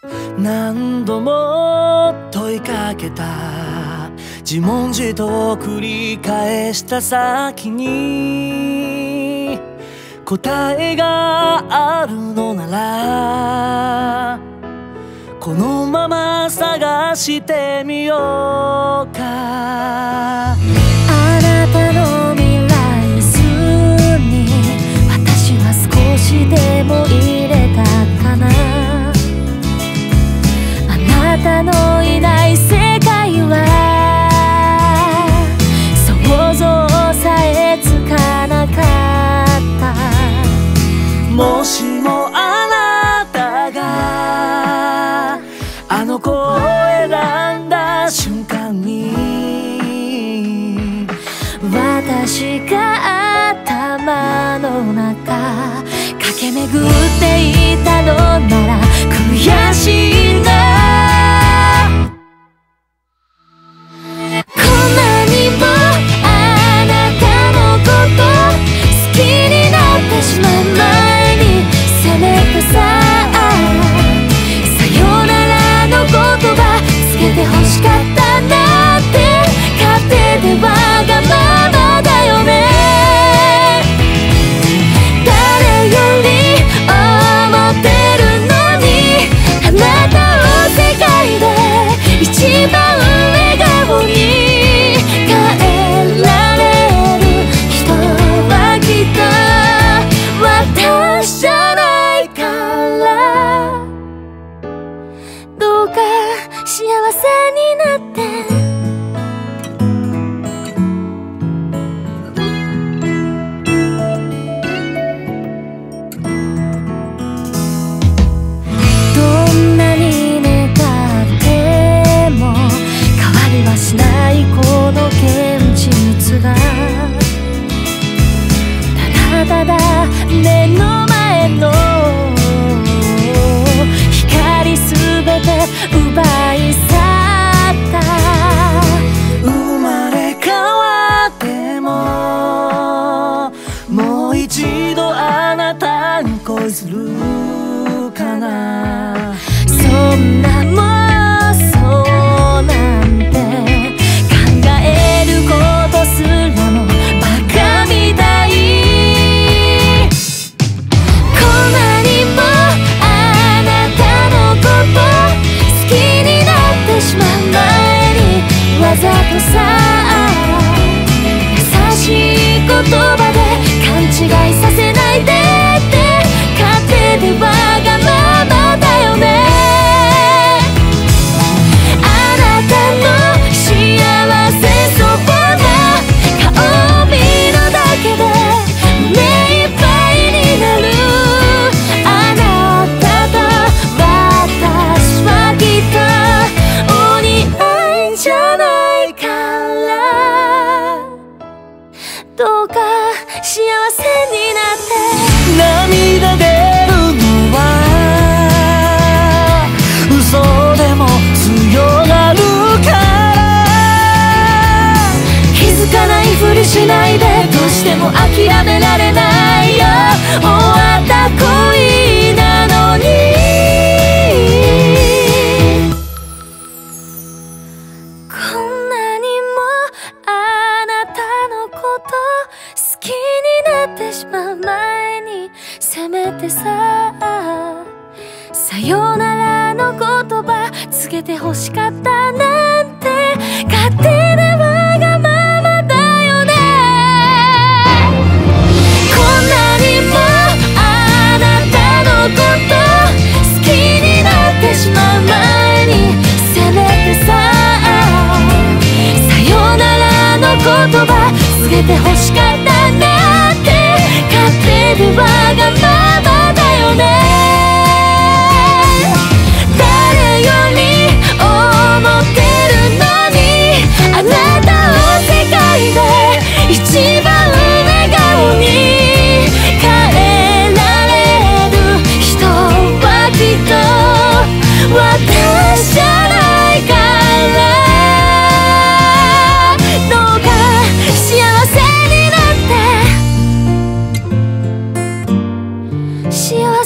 何度も問いかけた自問自答を繰り返した先に答えがあるのならこのまま探してみようか。 あなたの未来図に私は少しでも入れたかな。あなたのいない世界は想像さえつかなかった。 もしもあなたがあの子を選んだ瞬間に私が頭の中駆け巡っていたのなら悔しいな。こんなにもあなたのこと好きになってしまう前にせめてささよならの言葉つけて欲しかったなって勝手でわがままだよね。誰より思ってるのにあなたを世界で一番笑顔に変えられる人はきっと私じゃないから。どうか幸せになってどんなに願っても変わりはしないこの現実がただただ目の前の光すべて奪い去った。 生まれ変わってももう一度あなたに恋するかな。 そんな妄想なんて考えることすらもバカみたい。こんなにもあなたのこと好きになってしまう前にわざとさ優しい言葉で勘違いさせないでって勝手でわがままだよね。あなたの幸せそうな顔を見るだけで目いっぱいになる。あなたと私はきっとお似合いじゃないから。どうか幸せになって涙出るのは嘘でも強がるから気づかないふりしないでどうしても諦められないよ。終わった恋なのにこんなにもあなたのこと好きになってしまう前にせめてささよならの言葉告げて欲しかったなんて勝手でわがままだよね。こんなにもあなたのこと好きになってしまう前にせめてささよならの言葉告げて欲しかったなって勝手でわがままだよね。誰より思ってるのにあなたを世界で一番笑顔に変えられる人はきっと私じゃないから。どうか幸せになって幸